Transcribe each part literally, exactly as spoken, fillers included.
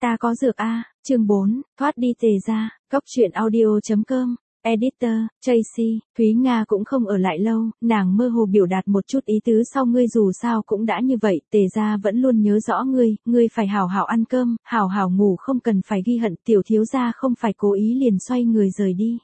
Ta có dược a, chương bốn, thoát đi Tề gia, góc truyện audio chấm com. Editor, Tracy, Thúy Nga cũng không ở lại lâu, nàng mơ hồ biểu đạt một chút ý tứ sau ngươi dù sao cũng đã như vậy, Tề gia vẫn luôn nhớ rõ ngươi, ngươi phải hảo hảo ăn cơm, hảo hảo ngủ không cần phải ghi hận, tiểu thiếu gia không phải cố ý liền xoay người rời đi.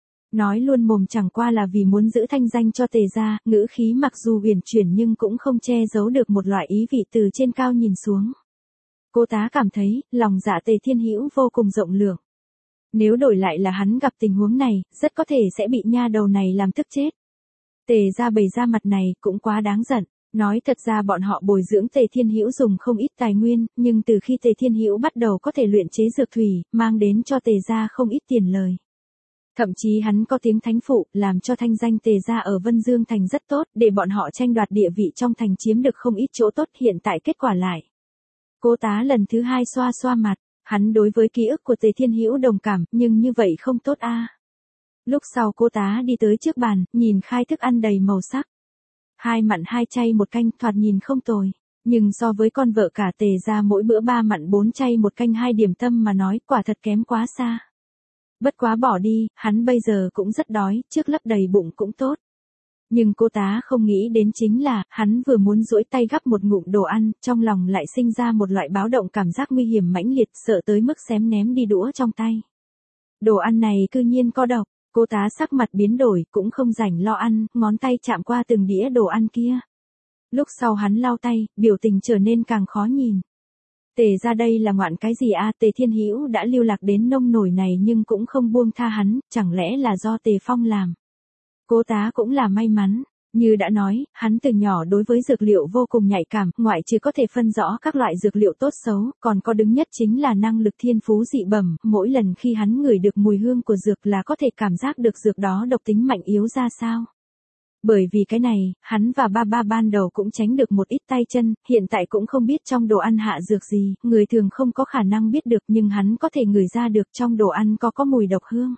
Nói luôn mồm chẳng qua là vì muốn giữ thanh danh cho Tề gia, ngữ khí mặc dù uyển chuyển nhưng cũng không che giấu được một loại ý vị từ trên cao nhìn xuống. Cô tá cảm thấy, lòng dạ Tề Thiên Hữu vô cùng rộng lượng. Nếu đổi lại là hắn gặp tình huống này, rất có thể sẽ bị nha đầu này làm tức chết. Tề gia bày ra mặt này cũng quá đáng giận. Nói thật ra bọn họ bồi dưỡng Tề Thiên Hữu dùng không ít tài nguyên, nhưng từ khi Tề Thiên Hữu bắt đầu có thể luyện chế dược thủy, mang đến cho Tề gia không ít tiền lời. Thậm chí hắn có tiếng thánh phụ, làm cho thanh danh Tề gia ở Vân Dương thành rất tốt, để bọn họ tranh đoạt địa vị trong thành chiếm được không ít chỗ tốt, hiện tại kết quả lại. Cô tá lần thứ hai xoa xoa mặt, hắn đối với ký ức của Tề Thiên Hữu đồng cảm, nhưng như vậy không tốt a. À. Lúc sau cô tá đi tới trước bàn, nhìn khai thức ăn đầy màu sắc. Hai mặn hai chay một canh, thoạt nhìn không tồi. Nhưng so với con vợ cả Tề gia mỗi bữa ba mặn bốn chay một canh hai điểm tâm mà nói, quả thật kém quá xa. Bất quá bỏ đi, hắn bây giờ cũng rất đói, trước lấp đầy bụng cũng tốt. Nhưng cô tá không nghĩ đến chính là, hắn vừa muốn duỗi tay gắp một ngụm đồ ăn, trong lòng lại sinh ra một loại báo động cảm giác nguy hiểm mãnh liệt, sợ tới mức xém ném đi đũa trong tay. Đồ ăn này cư nhiên có độc, cô tá sắc mặt biến đổi, cũng không rảnh lo ăn, ngón tay chạm qua từng đĩa đồ ăn kia. Lúc sau hắn lau tay, biểu tình trở nên càng khó nhìn. Tề ra đây là ngoạn cái gì a? Tề Thiên Hữu đã lưu lạc đến nông nổi này nhưng cũng không buông tha hắn, chẳng lẽ là do Tề Phong làm? Cô tá cũng là may mắn, như đã nói, hắn từ nhỏ đối với dược liệu vô cùng nhạy cảm, ngoại trừ có thể phân rõ các loại dược liệu tốt xấu, còn có đứng nhất chính là năng lực thiên phú dị bẩm, mỗi lần khi hắn ngửi được mùi hương của dược là có thể cảm giác được dược đó độc tính mạnh yếu ra sao. Bởi vì cái này, hắn và ba ba ban đầu cũng tránh được một ít tay chân, hiện tại cũng không biết trong đồ ăn hạ dược gì, người thường không có khả năng biết được nhưng hắn có thể ngửi ra được trong đồ ăn có có mùi độc hương.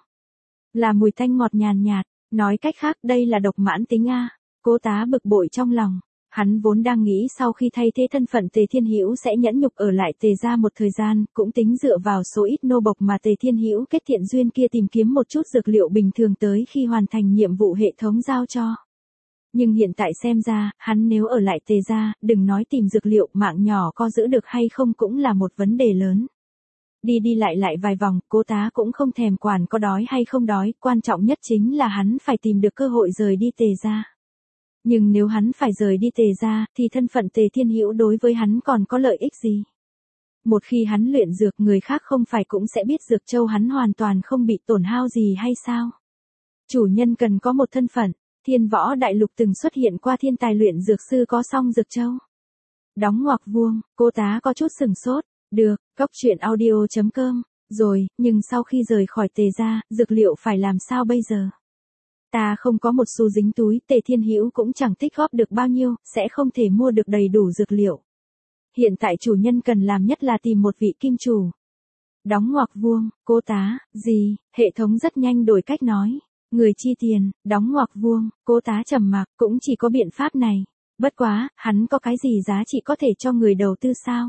Là mùi tanh ngọt nhàn nhạt. Nói cách khác đây là độc mãn tính a. Cô tá bực bội trong lòng, hắn vốn đang nghĩ sau khi thay thế thân phận Tề Thiên Hữu sẽ nhẫn nhục ở lại Tề gia một thời gian, cũng tính dựa vào số ít nô bộc mà Tề Thiên Hữu kết thiện duyên kia tìm kiếm một chút dược liệu bình thường tới khi hoàn thành nhiệm vụ hệ thống giao cho. Nhưng hiện tại xem ra, hắn nếu ở lại Tề gia, đừng nói tìm dược liệu, mạng nhỏ có giữ được hay không cũng là một vấn đề lớn. Đi đi lại lại vài vòng, cô tá cũng không thèm quản có đói hay không đói, quan trọng nhất chính là hắn phải tìm được cơ hội rời đi Tề gia. Nhưng nếu hắn phải rời đi Tề gia, thì thân phận Tề Thiên Hữu đối với hắn còn có lợi ích gì? Một khi hắn luyện dược, người khác không phải cũng sẽ biết dược châu hắn hoàn toàn không bị tổn hao gì hay sao? Chủ nhân cần có một thân phận, Thiên Võ Đại Lục từng xuất hiện qua thiên tài luyện dược sư có song dược châu. Đóng ngoặc vuông, cô tá có chút sừng sốt. Được, góc truyện audio chấm com, rồi, nhưng sau khi rời khỏi Tề gia, dược liệu phải làm sao bây giờ? Ta không có một xu dính túi, Tề Thiên Hữu cũng chẳng tích góp được bao nhiêu, sẽ không thể mua được đầy đủ dược liệu. Hiện tại chủ nhân cần làm nhất là tìm một vị kim chủ. Đóng ngoặc vuông, cô tá, gì, hệ thống rất nhanh đổi cách nói. Người chi tiền, đóng ngoặc vuông, cô tá trầm mặc, cũng chỉ có biện pháp này. Bất quá, hắn có cái gì giá trị có thể cho người đầu tư sao?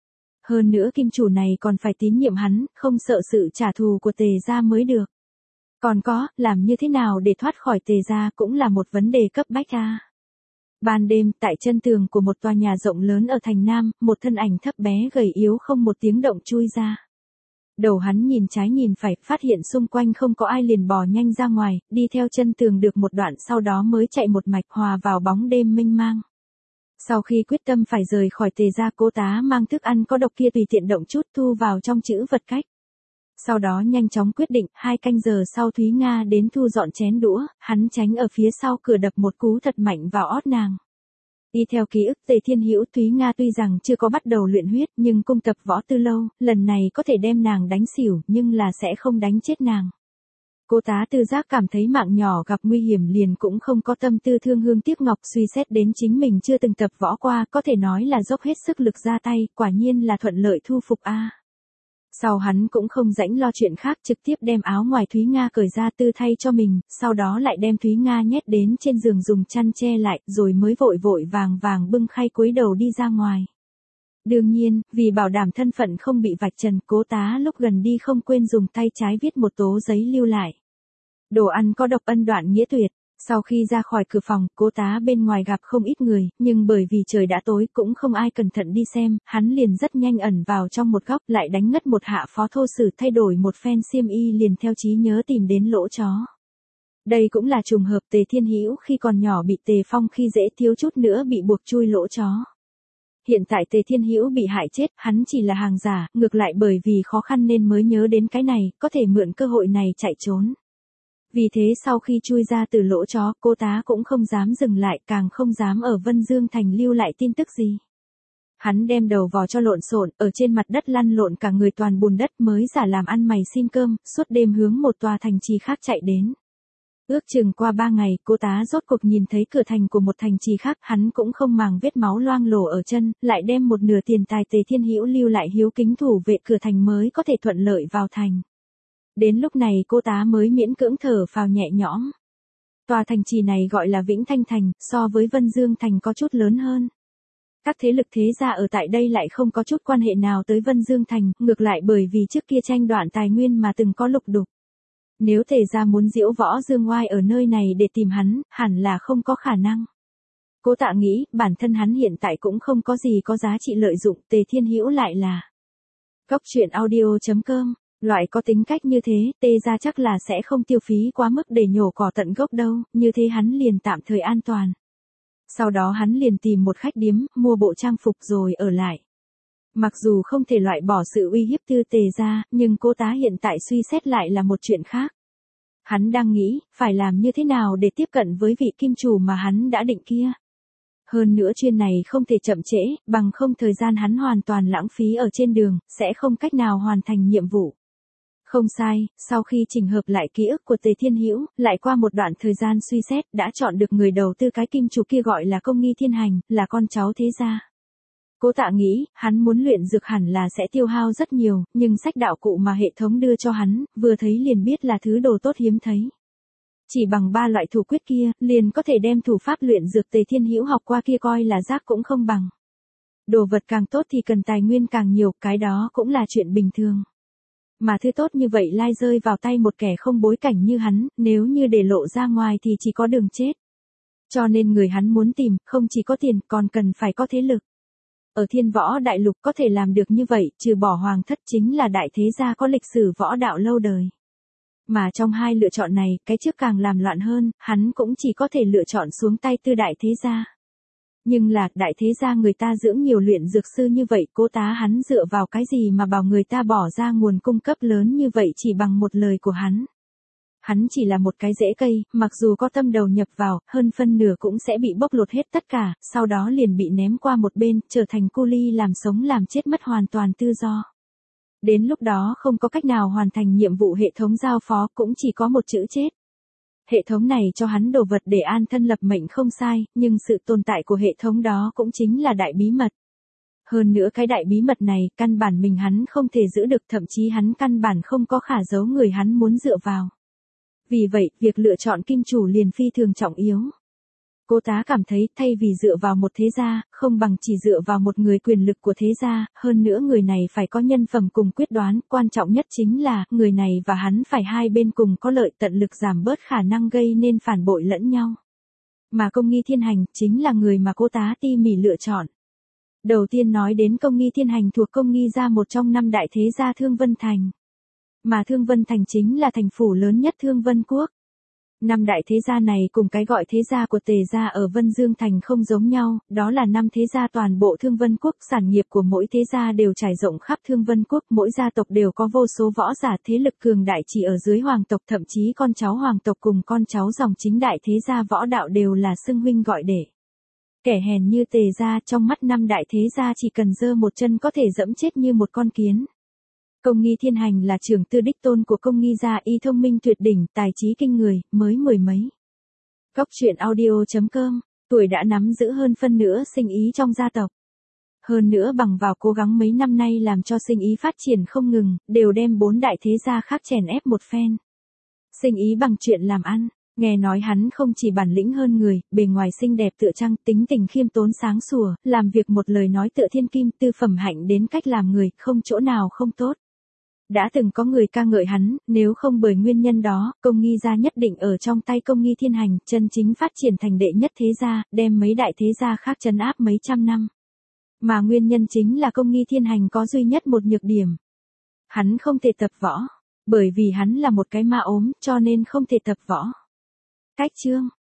Hơn nữa kim chủ này còn phải tín nhiệm hắn, không sợ sự trả thù của Tề gia mới được. Còn có, làm như thế nào để thoát khỏi Tề gia cũng là một vấn đề cấp bách a. Ban đêm, tại chân tường của một tòa nhà rộng lớn ở thành Nam, một thân ảnh thấp bé gầy yếu không một tiếng động chui ra. Đầu hắn nhìn trái nhìn phải, phát hiện xung quanh không có ai liền bò nhanh ra ngoài, đi theo chân tường được một đoạn sau đó mới chạy một mạch hòa vào bóng đêm mênh mang. Sau khi quyết tâm phải rời khỏi Tề gia, cô tá mang thức ăn có độc kia tùy tiện động chút thu vào trong chữ vật cách. Sau đó nhanh chóng quyết định, hai canh giờ sau Thúy Nga đến thu dọn chén đũa, hắn tránh ở phía sau cửa đập một cú thật mạnh vào ót nàng. Đi theo ký ức Tề Thiên Hữu, Thúy Nga tuy rằng chưa có bắt đầu luyện huyết nhưng cung tập võ từ lâu, lần này có thể đem nàng đánh xỉu nhưng là sẽ không đánh chết nàng. Cô tá tư giác cảm thấy mạng nhỏ gặp nguy hiểm liền cũng không có tâm tư thương hương tiếc ngọc, suy xét đến chính mình chưa từng tập võ qua, có thể nói là dốc hết sức lực ra tay, quả nhiên là thuận lợi thu phục a. Sau hắn cũng không rãnh lo chuyện khác, trực tiếp đem áo ngoài Thúy Nga cởi ra tư thay cho mình, sau đó lại đem Thúy Nga nhét đến trên giường dùng chăn che lại, rồi mới vội vội vàng vàng bưng khay cúi đầu đi ra ngoài. Đương nhiên, vì bảo đảm thân phận không bị vạch trần, Cố Tá lúc gần đi không quên dùng tay trái viết một tố giấy lưu lại. Đồ ăn có độc, ân đoạn nghĩa tuyệt. Sau khi ra khỏi cửa phòng, Cố Tá bên ngoài gặp không ít người, nhưng bởi vì trời đã tối cũng không ai cẩn thận đi xem, hắn liền rất nhanh ẩn vào trong một góc, lại đánh ngất một hạ phó thô sử, thay đổi một phen xiêm y liền theo trí nhớ tìm đến lỗ chó. Đây cũng là trùng hợp, Tề Thiên Hữu khi còn nhỏ bị Tề Phong khi dễ, thiếu chút nữa bị buộc chui lỗ chó. Hiện tại Tề Thiên Hữu bị hại chết, hắn chỉ là hàng giả, ngược lại bởi vì khó khăn nên mới nhớ đến cái này, có thể mượn cơ hội này chạy trốn. Vì thế sau khi chui ra từ lỗ chó, Cố Tá cũng không dám dừng lại, càng không dám ở Vân Dương Thành lưu lại tin tức gì. Hắn đem đầu vò cho lộn xộn, ở trên mặt đất lăn lộn cả người toàn bùn đất, mới giả làm ăn mày xin cơm, suốt đêm hướng một tòa thành trì khác chạy đến. Ước chừng qua ba ngày, Cố Tá rốt cuộc nhìn thấy cửa thành của một thành trì khác, hắn cũng không màng vết máu loang lổ ở chân, lại đem một nửa tiền tài Tề Thiên Hữu lưu lại hiếu kính thủ vệ cửa thành mới có thể thuận lợi vào thành. Đến lúc này Cố Tá mới miễn cưỡng thở phào nhẹ nhõm. Tòa thành trì này gọi là Vĩnh Thanh Thành, so với Vân Dương Thành có chút lớn hơn. Các thế lực thế gia ở tại đây lại không có chút quan hệ nào tới Vân Dương Thành, ngược lại bởi vì trước kia tranh đoạt tài nguyên mà từng có lục đục. Nếu Tề gia muốn diễu võ dương oai ở nơi này để tìm hắn, hẳn là không có khả năng. Cố Tạ nghĩ, bản thân hắn hiện tại cũng không có gì có giá trị lợi dụng, Tề Thiên Hữu lại là. Góc truyện audio chấm com, loại có tính cách như thế, Tề gia chắc là sẽ không tiêu phí quá mức để nhổ cỏ tận gốc đâu, như thế hắn liền tạm thời an toàn. Sau đó hắn liền tìm một khách điếm, mua bộ trang phục rồi ở lại. Mặc dù không thể loại bỏ sự uy hiếp từ Tề gia, nhưng Cố Tá hiện tại suy xét lại là một chuyện khác. Hắn đang nghĩ, phải làm như thế nào để tiếp cận với vị kim chủ mà hắn đã định kia. Hơn nữa chuyên này không thể chậm trễ, bằng không thời gian hắn hoàn toàn lãng phí ở trên đường, sẽ không cách nào hoàn thành nhiệm vụ. Không sai, sau khi chỉnh hợp lại ký ức của Tề Thiên Hữu, lại qua một đoạn thời gian suy xét, đã chọn được người đầu tư cái kim chủ kia gọi là Công Nghi Thiên Hành, là con cháu thế gia. Cố Tạ nghĩ, hắn muốn luyện dược hẳn là sẽ tiêu hao rất nhiều, nhưng sách đạo cụ mà hệ thống đưa cho hắn, vừa thấy liền biết là thứ đồ tốt hiếm thấy. Chỉ bằng ba loại thủ quyết kia, liền có thể đem thủ pháp luyện dược Tề Thiên Hữu học qua kia coi là rác cũng không bằng. Đồ vật càng tốt thì cần tài nguyên càng nhiều, cái đó cũng là chuyện bình thường. Mà thứ tốt như vậy lai rơi vào tay một kẻ không bối cảnh như hắn, nếu như để lộ ra ngoài thì chỉ có đường chết. Cho nên người hắn muốn tìm, không chỉ có tiền, còn cần phải có thế lực. Ở Thiên Võ Đại Lục có thể làm được như vậy, trừ bỏ Hoàng thất chính là đại thế gia có lịch sử võ đạo lâu đời. Mà trong hai lựa chọn này, cái trước càng làm loạn hơn, hắn cũng chỉ có thể lựa chọn xuống tay tư đại thế gia. Nhưng là, đại thế gia người ta dưỡng nhiều luyện dược sư như vậy, Cố Tá hắn dựa vào cái gì mà bảo người ta bỏ ra nguồn cung cấp lớn như vậy chỉ bằng một lời của hắn. Hắn chỉ là một cái rễ cây, mặc dù có tâm đầu nhập vào, hơn phân nửa cũng sẽ bị bóc lột hết tất cả, sau đó liền bị ném qua một bên, trở thành cu li làm sống làm chết mất hoàn toàn tự do. Đến lúc đó không có cách nào hoàn thành nhiệm vụ hệ thống giao phó, cũng chỉ có một chữ chết. Hệ thống này cho hắn đồ vật để an thân lập mệnh không sai, nhưng sự tồn tại của hệ thống đó cũng chính là đại bí mật. Hơn nữa cái đại bí mật này, căn bản mình hắn không thể giữ được, thậm chí hắn căn bản không có khả giấu người hắn muốn dựa vào. Vì vậy, việc lựa chọn kim chủ liền phi thường trọng yếu. Cố Tá cảm thấy, thay vì dựa vào một thế gia, không bằng chỉ dựa vào một người quyền lực của thế gia, hơn nữa người này phải có nhân phẩm cùng quyết đoán, quan trọng nhất chính là, người này và hắn phải hai bên cùng có lợi, tận lực giảm bớt khả năng gây nên phản bội lẫn nhau. Mà Công Nghi Thiên Hành, chính là người mà Cố Tá tỉ mỉ lựa chọn. Đầu tiên nói đến Công Nghi Thiên Hành thuộc Công Nghi gia, một trong năm đại thế gia Thương Vân Thành. Mà Thương Vân Thành chính là thành phủ lớn nhất Thương Vân Quốc. Năm đại thế gia này cùng cái gọi thế gia của Tề gia ở Vân Dương Thành không giống nhau, đó là năm thế gia toàn bộ Thương Vân Quốc, sản nghiệp của mỗi thế gia đều trải rộng khắp Thương Vân Quốc, mỗi gia tộc đều có vô số võ giả, thế lực cường đại chỉ ở dưới hoàng tộc, thậm chí con cháu hoàng tộc cùng con cháu dòng chính đại thế gia võ đạo đều là xưng huynh gọi đệ. Kẻ hèn như Tề gia trong mắt năm đại thế gia chỉ cần giơ một chân có thể dẫm chết như một con kiến. Công Nghi Thiên Hành là trưởng tư đích tôn của Công Nghi gia, y thông minh tuyệt đỉnh, tài trí kinh người, mới mười mấy. Góc truyện audio chấm com, tuổi đã nắm giữ hơn phân nửa sinh ý trong gia tộc. Hơn nữa bằng vào cố gắng mấy năm nay làm cho sinh ý phát triển không ngừng, đều đem bốn đại thế gia khác chèn ép một phen. Sinh ý bằng chuyện làm ăn, Nghe nói hắn không chỉ bản lĩnh hơn người, bề ngoài xinh đẹp tựa trăng, tính tình khiêm tốn sáng sủa, làm việc một lời nói tựa thiên kim, tư phẩm hạnh đến cách làm người, không chỗ nào không tốt. Đã từng có người ca ngợi hắn, nếu không bởi nguyên nhân đó, Công Nghi gia nhất định ở trong tay Công Nghi Thiên Hành, chân chính phát triển thành đệ nhất thế gia, đem mấy đại thế gia khác trấn áp mấy trăm năm. Mà nguyên nhân chính là Công Nghi Thiên Hành có duy nhất một nhược điểm. Hắn không thể tập võ, bởi vì hắn là một cái ma ốm, cho nên không thể tập võ. Cách chương